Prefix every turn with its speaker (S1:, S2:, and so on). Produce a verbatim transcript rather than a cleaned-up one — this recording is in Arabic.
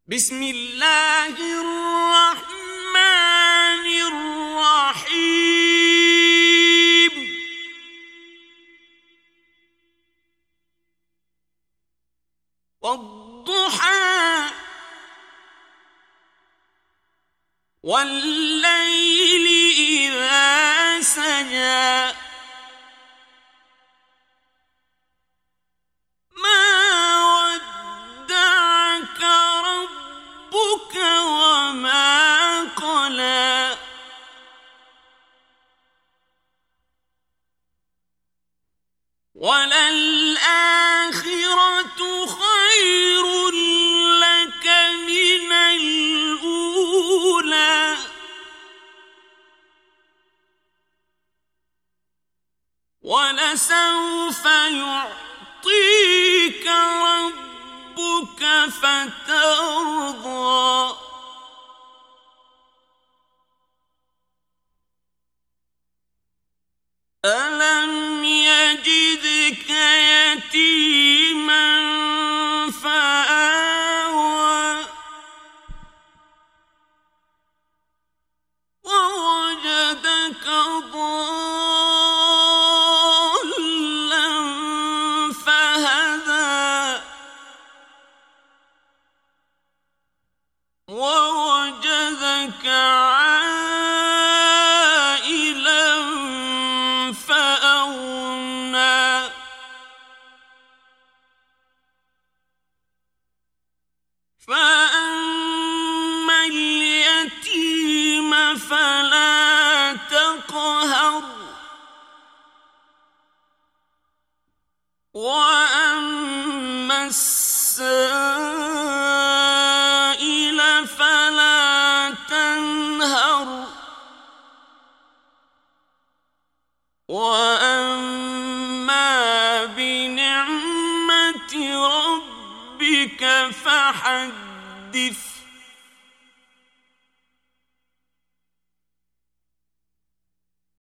S1: بسم الله الرحمن الرحيم والضحى والليل إذا سجى وما قلى وللآخرة خير لك من الأولى ولسوف يعطيك ربك فترضى ألم يجدك يتيما فآوى ووجدك ضالا فهدى ووجدك فأما اليتيم فلا تقهر وأما السائل فلا تنهر وأما بنعمة ربك فحدث